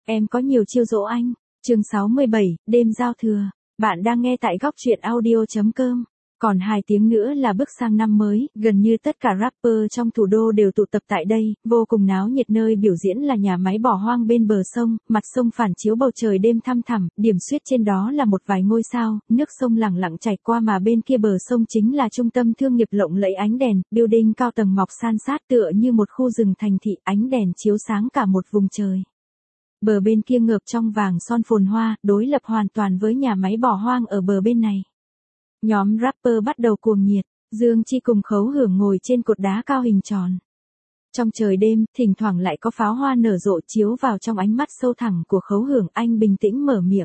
Em có nhiều chiêu dỗ anh. Chương 67, đêm giao thừa. Bạn đang nghe tại góc truyện audio.com. Còn 2 tiếng nữa là bước sang năm mới, gần như tất cả rapper trong thủ đô đều tụ tập tại đây, vô cùng náo nhiệt. Nơi biểu diễn là nhà máy bỏ hoang bên bờ sông, mặt sông phản chiếu bầu trời đêm thăm thẳm, điểm xuyết trên đó là một vài ngôi sao, nước sông lẳng lặng chảy qua mà bên kia bờ sông chính là trung tâm thương nghiệp lộng lẫy ánh đèn, building cao tầng mọc san sát tựa như một khu rừng thành thị, ánh đèn chiếu sáng cả một vùng trời. Bờ bên kia ngợp trong vàng son phồn hoa, đối lập hoàn toàn với nhà máy bỏ hoang ở bờ bên này. Nhóm rapper bắt đầu cuồng nhiệt, Dương Chi cùng Khấu Hưởng ngồi trên cột đá cao hình tròn. Trong trời đêm, thỉnh thoảng lại có pháo hoa nở rộ chiếu vào trong ánh mắt sâu thẳm của Khấu Hưởng. Anh bình tĩnh mở miệng.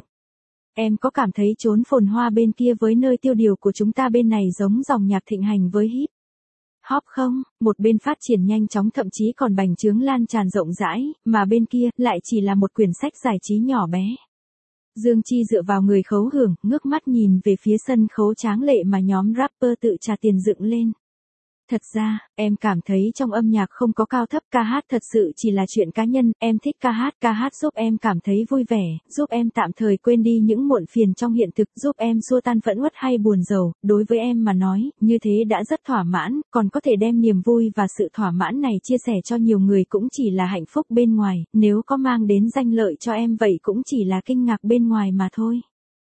Em có cảm thấy chốn phồn hoa bên kia với nơi tiêu điều của chúng ta bên này giống dòng nhạc thịnh hành với hip hop không? Một bên phát triển nhanh chóng, thậm chí còn bành trướng lan tràn rộng rãi, mà bên kia lại chỉ là một quyển sách giải trí nhỏ bé. Dương Chi dựa vào người Khấu Hưởng, ngước mắt nhìn về phía sân khấu tráng lệ mà nhóm rapper tự trả tiền dựng lên. Thật ra, em cảm thấy trong âm nhạc không có cao thấp, ca hát thật sự chỉ là chuyện cá nhân, em thích ca hát giúp em cảm thấy vui vẻ, giúp em tạm thời quên đi những muộn phiền trong hiện thực, giúp em xua tan phẫn uất hay buồn rầu, đối với em mà nói, như thế đã rất thỏa mãn, còn có thể đem niềm vui và sự thỏa mãn này chia sẻ cho nhiều người cũng chỉ là hạnh phúc bên ngoài, nếu có mang đến danh lợi cho em vậy cũng chỉ là kinh ngạc bên ngoài mà thôi.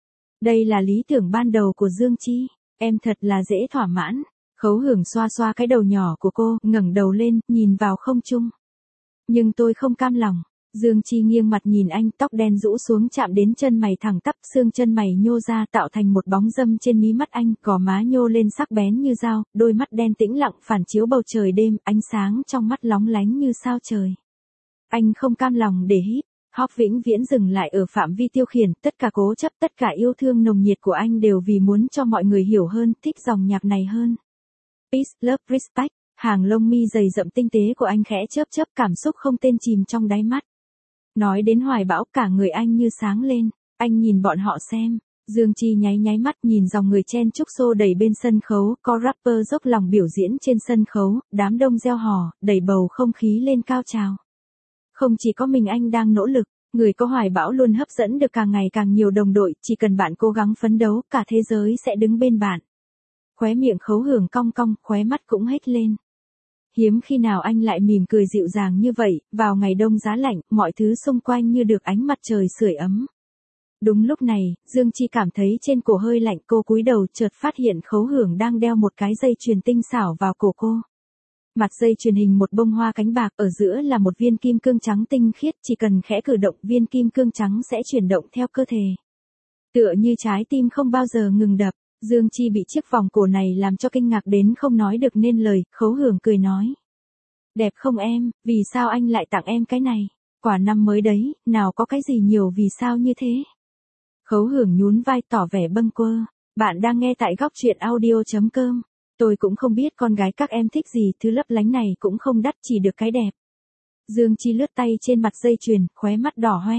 Đây là lý tưởng ban đầu của Dương Chi, em thật là dễ thỏa mãn. Khấu Hưởng xoa xoa cái đầu nhỏ của cô, ngẩng đầu lên, nhìn vào không trung. Nhưng tôi không cam lòng. Dương Chi nghiêng mặt nhìn anh, tóc đen rũ xuống chạm đến chân mày thẳng tắp, xương chân mày nhô ra tạo thành một bóng râm trên mí mắt anh, gò má nhô lên sắc bén như dao, đôi mắt đen tĩnh lặng phản chiếu bầu trời đêm, ánh sáng trong mắt lóng lánh như sao trời. Anh không cam lòng để hip hop vĩnh viễn dừng lại ở phạm vi tiêu khiển, tất cả cố chấp, tất cả yêu thương nồng nhiệt của anh đều vì muốn cho mọi người hiểu hơn, thích dòng nhạc này hơn. Peace, love, respect, hàng lông mi dày rậm tinh tế của anh khẽ chớp chớp, cảm xúc không tên chìm trong đáy mắt. Nói đến hoài bão, cả người anh như sáng lên, anh nhìn bọn họ xem. Dương Chi nháy nháy mắt nhìn dòng người chen chúc xô đẩy bên sân khấu, có rapper dốc lòng biểu diễn trên sân khấu, đám đông reo hò, đẩy bầu không khí lên cao trào. Không chỉ có mình anh đang nỗ lực, người có hoài bão luôn hấp dẫn được càng ngày càng nhiều đồng đội, chỉ cần bạn cố gắng phấn đấu, cả thế giới sẽ đứng bên bạn. Khóe miệng Khấu Hưởng cong cong, khóe mắt cũng hết lên. Hiếm khi nào anh lại mỉm cười dịu dàng như vậy, vào ngày đông giá lạnh, mọi thứ xung quanh như được ánh mặt trời sưởi ấm. Đúng lúc này, Dương Chi cảm thấy trên cổ hơi lạnh, cô cúi đầu chợt phát hiện Khấu Hưởng đang đeo một cái dây chuyền tinh xảo vào cổ cô. Mặt dây chuyền hình một bông hoa cánh bạc, ở giữa là một viên kim cương trắng tinh khiết, chỉ cần khẽ cử động viên kim cương trắng sẽ chuyển động theo cơ thể. Tựa như trái tim không bao giờ ngừng đập. Dương Chi bị chiếc vòng cổ này làm cho kinh ngạc đến không nói được nên lời, Khấu Hưởng cười nói. Đẹp không em, vì sao anh lại tặng em cái này? Quả năm mới đấy, nào có cái gì nhiều vì sao như thế? Khấu Hưởng nhún vai tỏ vẻ bâng quơ. Bạn đang nghe tại góc truyện audio.com. Tôi cũng không biết con gái các em thích gì, thứ lấp lánh này cũng không đắt, chỉ được cái đẹp. Dương Chi lướt tay trên mặt dây chuyền, khóe mắt đỏ hoe.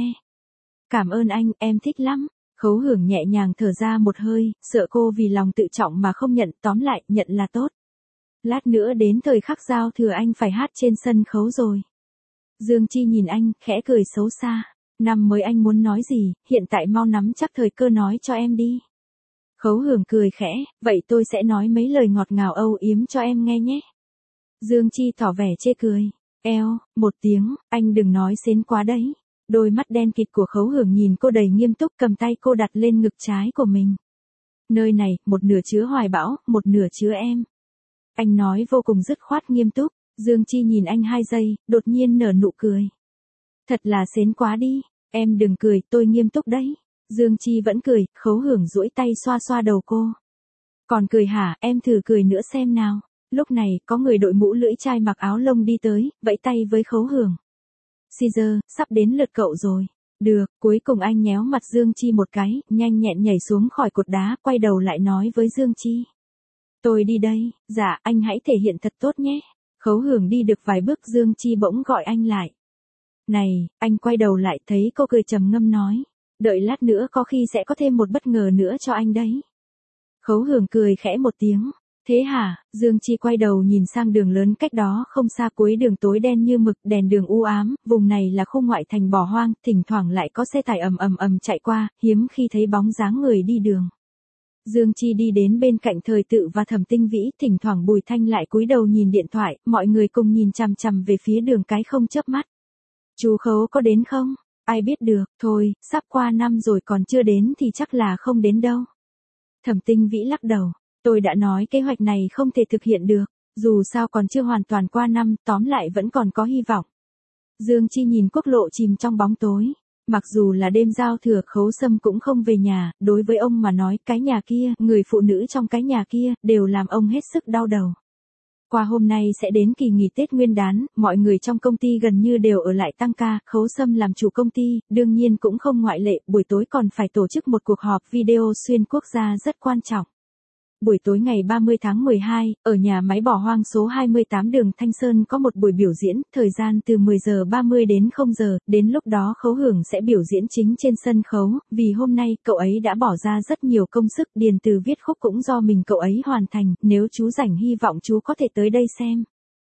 Cảm ơn anh, em thích lắm. Khấu Hưởng nhẹ nhàng thở ra một hơi, sợ cô vì lòng tự trọng mà không nhận, tóm lại, nhận là tốt. Lát nữa đến thời khắc giao thừa anh phải hát trên sân khấu rồi. Dương Chi nhìn anh, khẽ cười xấu xa. Năm mới anh muốn nói gì, hiện tại mau nắm chắc thời cơ nói cho em đi. Khấu Hưởng cười khẽ, vậy tôi sẽ nói mấy lời ngọt ngào âu yếm cho em nghe nhé. Dương Chi tỏ vẻ chê cười. Eo, một tiếng, anh đừng nói xến quá đấy. Đôi mắt đen kịt của Khấu Hưởng nhìn cô đầy nghiêm túc, cầm tay cô đặt lên ngực trái của mình. Nơi này, một nửa chứa hoài bão, một nửa chứa em. Anh nói vô cùng dứt khoát nghiêm túc. Dương Chi nhìn anh 2 giây, đột nhiên nở nụ cười. Thật là xến quá đi, em đừng cười, tôi nghiêm túc đấy. Dương Chi vẫn cười, Khấu Hưởng duỗi tay xoa xoa đầu cô. Còn cười hả, em thử cười nữa xem nào. Lúc này, có người đội mũ lưỡi chai mặc áo lông đi tới, vẫy tay với Khấu Hưởng. Caesar, sắp đến lượt cậu rồi. Được, cuối cùng anh nhéo mặt Dương Chi một cái, nhanh nhẹn nhảy xuống khỏi cột đá, quay đầu lại nói với Dương Chi. Tôi đi đây, dạ, anh hãy thể hiện thật tốt nhé. Khấu Hưởng đi được vài bước, Dương Chi bỗng gọi anh lại. Này, anh quay đầu lại thấy cô cười trầm ngâm nói. Đợi lát nữa có khi sẽ có thêm một bất ngờ nữa cho anh đấy. Khấu Hưởng cười khẽ một tiếng. Thế hả? Dương Chi quay đầu nhìn sang đường lớn cách đó không xa, cuối đường tối đen như mực, đèn đường u ám, vùng này là khu ngoại thành bỏ hoang, thỉnh thoảng lại có xe tải ầm chạy qua, hiếm khi thấy bóng dáng người đi đường. Dương Chi đi đến bên cạnh Thời Tự và Thẩm Tinh Vĩ, thỉnh thoảng Bùi Thanh lại cúi đầu nhìn điện thoại, mọi người cùng nhìn chằm chằm về phía đường cái không chớp mắt. Chú Khấu có đến không? Ai biết được, thôi, sắp qua năm rồi còn chưa đến thì chắc là không đến đâu. Thẩm Tinh Vĩ lắc đầu, tôi đã nói kế hoạch này không thể thực hiện được, dù sao còn chưa hoàn toàn qua năm, tóm lại vẫn còn có hy vọng. Dương Chi nhìn quốc lộ chìm trong bóng tối. Mặc dù là đêm giao thừa, Khấu Sâm cũng không về nhà, đối với ông mà nói, cái nhà kia, người phụ nữ trong cái nhà kia, đều làm ông hết sức đau đầu. Qua hôm nay sẽ đến kỳ nghỉ Tết Nguyên đán, mọi người trong công ty gần như đều ở lại tăng ca, Khấu Sâm làm chủ công ty, đương nhiên cũng không ngoại lệ, buổi tối còn phải tổ chức một cuộc họp video xuyên quốc gia rất quan trọng. Buổi tối ngày 30 tháng 12, ở nhà máy bỏ hoang số 28 đường Thanh Sơn có một buổi biểu diễn, thời gian từ 10 giờ 30 đến 0 giờ, đến lúc đó Khấu Hưởng sẽ biểu diễn chính trên sân khấu, vì hôm nay cậu ấy đã bỏ ra rất nhiều công sức, điền từ viết khúc cũng do mình cậu ấy hoàn thành, nếu chú rảnh hy vọng chú có thể tới đây xem.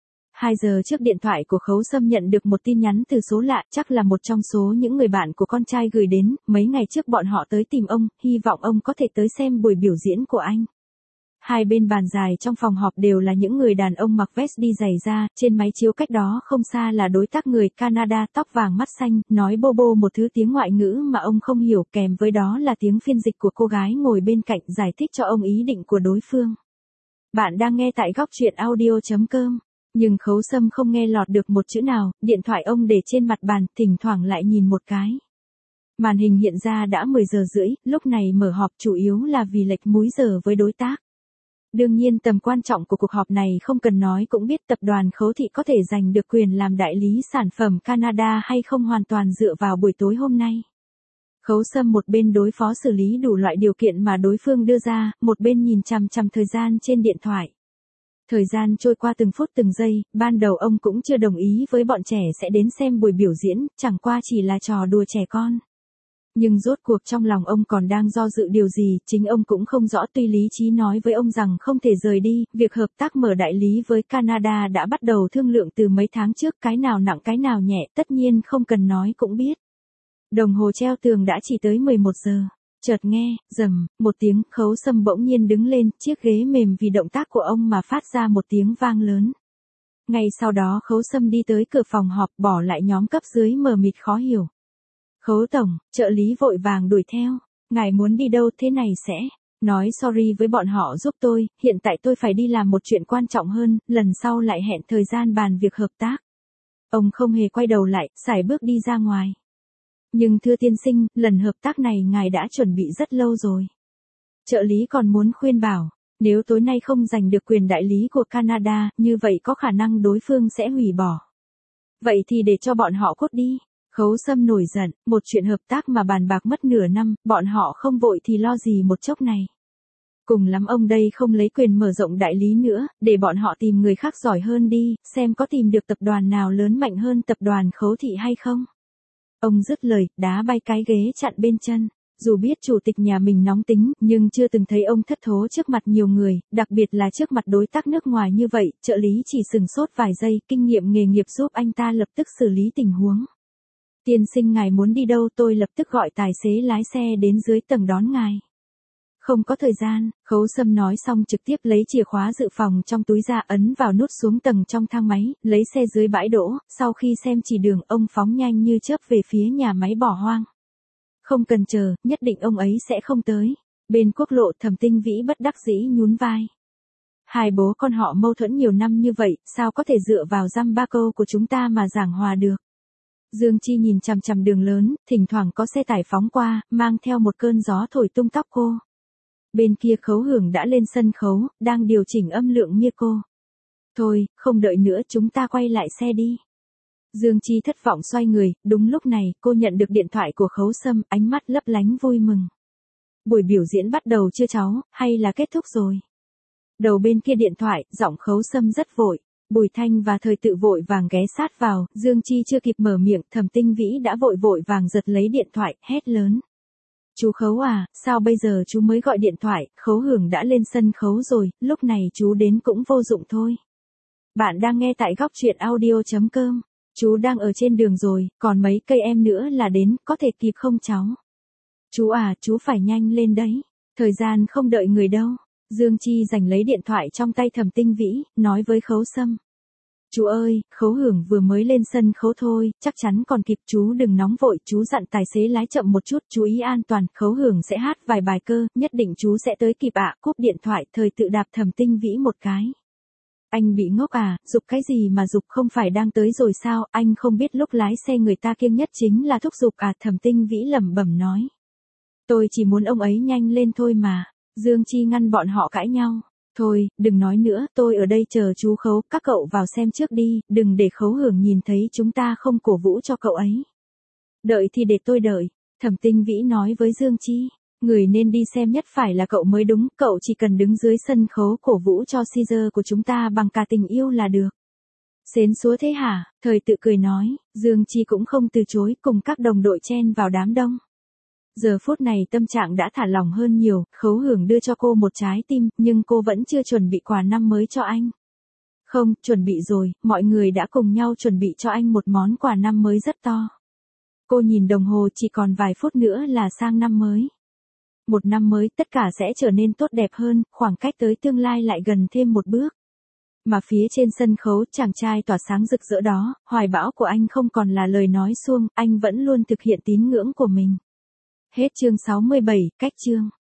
2 giờ trước điện thoại của Khấu Sâm nhận được một tin nhắn từ số lạ, chắc là một trong số những người bạn của con trai gửi đến, mấy ngày trước bọn họ tới tìm ông, hy vọng ông có thể tới xem buổi biểu diễn của anh. Hai bên bàn dài trong phòng họp đều là những người đàn ông mặc vest đi giày da, trên máy chiếu cách đó không xa là đối tác người Canada tóc vàng mắt xanh, nói bô bô một thứ tiếng ngoại ngữ mà ông không hiểu, kèm với đó là tiếng phiên dịch của cô gái ngồi bên cạnh giải thích cho ông ý định của đối phương. Bạn đang nghe tại góc truyện audio.com, nhưng Khấu Sâm không nghe lọt được một chữ nào, điện thoại ông để trên mặt bàn, thỉnh thoảng lại nhìn một cái. Màn hình hiện ra đã 10 giờ rưỡi, lúc này mở họp chủ yếu là vì lệch múi giờ với đối tác. Đương nhiên tầm quan trọng của cuộc họp này không cần nói cũng biết, tập đoàn Khấu Thị có thể giành được quyền làm đại lý sản phẩm Canada hay không hoàn toàn dựa vào buổi tối hôm nay. Khấu Sâm một bên đối phó xử lý đủ loại điều kiện mà đối phương đưa ra, một bên nhìn chằm chằm thời gian trên điện thoại. Thời gian trôi qua từng phút từng giây, ban đầu ông cũng chưa đồng ý với bọn trẻ sẽ đến xem buổi biểu diễn, chẳng qua chỉ là trò đùa trẻ con. Nhưng rốt cuộc trong lòng ông còn đang do dự điều gì, chính ông cũng không rõ, tuy lý trí nói với ông rằng không thể rời đi, việc hợp tác mở đại lý với Canada đã bắt đầu thương lượng từ mấy tháng trước, cái nào nặng cái nào nhẹ, tất nhiên không cần nói cũng biết. Đồng hồ treo tường đã chỉ tới 11 giờ. Chợt nghe, rầm, một tiếng, Khấu Sâm bỗng nhiên đứng lên, chiếc ghế mềm vì động tác của ông mà phát ra một tiếng vang lớn. Ngay sau đó Khấu Sâm đi tới cửa phòng họp, bỏ lại nhóm cấp dưới mờ mịt khó hiểu. Khấu tổng, trợ lý vội vàng đuổi theo. Ngài muốn đi đâu thế này sẽ? Nói sorry với bọn họ giúp tôi, hiện tại tôi phải đi làm một chuyện quan trọng hơn, lần sau lại hẹn thời gian bàn việc hợp tác. Ông không hề quay đầu lại, sải bước đi ra ngoài. Nhưng thưa tiên sinh, lần hợp tác này ngài đã chuẩn bị rất lâu rồi. Trợ lý còn muốn khuyên bảo, nếu tối nay không giành được quyền đại lý của Canada, như vậy có khả năng đối phương sẽ hủy bỏ. Vậy thì để cho bọn họ cút đi. Khấu Sâm nổi giận, một chuyện hợp tác mà bàn bạc mất nửa năm, bọn họ không vội thì lo gì một chốc này. Cùng lắm ông đây không lấy quyền mở rộng đại lý nữa, để bọn họ tìm người khác giỏi hơn đi, xem có tìm được tập đoàn nào lớn mạnh hơn tập đoàn Khấu Thị hay không. Ông dứt lời, đá bay cái ghế chặn bên chân. Dù biết chủ tịch nhà mình nóng tính, nhưng chưa từng thấy ông thất thố trước mặt nhiều người, đặc biệt là trước mặt đối tác nước ngoài như vậy, trợ lý chỉ sừng sốt vài giây, kinh nghiệm nghề nghiệp giúp anh ta lập tức xử lý tình huống. Tiên sinh ngài muốn đi đâu, tôi lập tức gọi tài xế lái xe đến dưới tầng đón ngài. Không có thời gian, Khấu Sâm nói xong trực tiếp lấy chìa khóa dự phòng trong túi ra, ấn vào nút xuống tầng trong thang máy, lấy xe dưới bãi đỗ, sau khi xem chỉ đường ông phóng nhanh như chớp về phía nhà máy bỏ hoang. Không cần chờ, nhất định ông ấy sẽ không tới. Bên quốc lộ Thẩm Tinh Vĩ bất đắc dĩ nhún vai. Hai bố con họ mâu thuẫn nhiều năm như vậy, sao có thể dựa vào dăm ba câu của chúng ta mà giảng hòa được. Dương Chi nhìn chằm chằm đường lớn, thỉnh thoảng có xe tải phóng qua, mang theo một cơn gió thổi tung tóc cô. Bên kia Khấu Hưởng đã lên sân khấu, đang điều chỉnh âm lượng micro. Thôi, không đợi nữa, chúng ta quay lại xe đi. Dương Chi thất vọng xoay người, đúng lúc này, cô nhận được điện thoại của Khấu Sâm, ánh mắt lấp lánh vui mừng. Buổi biểu diễn bắt đầu chưa cháu, hay là kết thúc rồi? Đầu bên kia điện thoại, giọng Khấu Sâm rất vội. Bùi Thanh và Thời Tự vội vàng ghé sát vào, Dương Chi chưa kịp mở miệng, Thẩm Tinh Vĩ đã vội vàng giật lấy điện thoại, hét lớn. Chú Khấu à, sao bây giờ chú mới gọi điện thoại, Khấu Hưởng đã lên sân khấu rồi, lúc này chú đến cũng vô dụng thôi. Bạn đang nghe tại góc truyện audio.com. Chú đang ở trên đường rồi, còn mấy cây em nữa là đến, có thể kịp không cháu? Chú à, chú phải nhanh lên đấy. Thời gian không đợi người đâu. Dương Chi giành lấy điện thoại trong tay Thẩm Tinh Vĩ, nói với Khấu Sâm. Chú ơi, Khấu Hưởng vừa mới lên sân khấu thôi, chắc chắn còn kịp, chú đừng nóng vội, chú dặn tài xế lái chậm một chút, chú ý an toàn, Khấu Hưởng sẽ hát vài bài cơ, nhất định chú sẽ tới kịp ạ. Cúp điện thoại, Thời Tự đạp Thẩm Tinh Vĩ một cái. Anh bị ngốc à, giục cái gì mà giục, không phải đang tới rồi sao, anh không biết lúc lái xe người ta kiêng nhất chính là thúc giục à, Thẩm Tinh Vĩ lẩm bẩm nói. Tôi chỉ muốn ông ấy nhanh lên thôi mà. Dương Chi ngăn bọn họ cãi nhau. Thôi, đừng nói nữa, tôi ở đây chờ chú Khấu, các cậu vào xem trước đi, đừng để Khấu Hưởng nhìn thấy chúng ta không cổ vũ cho cậu ấy. Đợi thì để tôi đợi, Thẩm Tinh Vĩ nói với Dương Chi. Người nên đi xem nhất phải là cậu mới đúng, cậu chỉ cần đứng dưới sân khấu cổ vũ cho Caesar của chúng ta bằng cả tình yêu là được. Xến xúa thế hả? Thời Tự cười nói, Dương Chi cũng không từ chối, cùng các đồng đội chen vào đám đông. Giờ phút này tâm trạng đã thả lỏng hơn nhiều, Khấu Hưởng đưa cho cô một trái tim, nhưng cô vẫn chưa chuẩn bị quà năm mới cho anh. Không, chuẩn bị rồi, mọi người đã cùng nhau chuẩn bị cho anh một món quà năm mới rất to. Cô nhìn đồng hồ, chỉ còn vài phút nữa là sang năm mới. Một năm mới, tất cả sẽ trở nên tốt đẹp hơn, khoảng cách tới tương lai lại gần thêm một bước. Mà phía trên sân khấu, chàng trai tỏa sáng rực rỡ đó, hoài bão của anh không còn là lời nói suông, anh vẫn luôn thực hiện tín ngưỡng của mình. Hết chương 67, cách chương.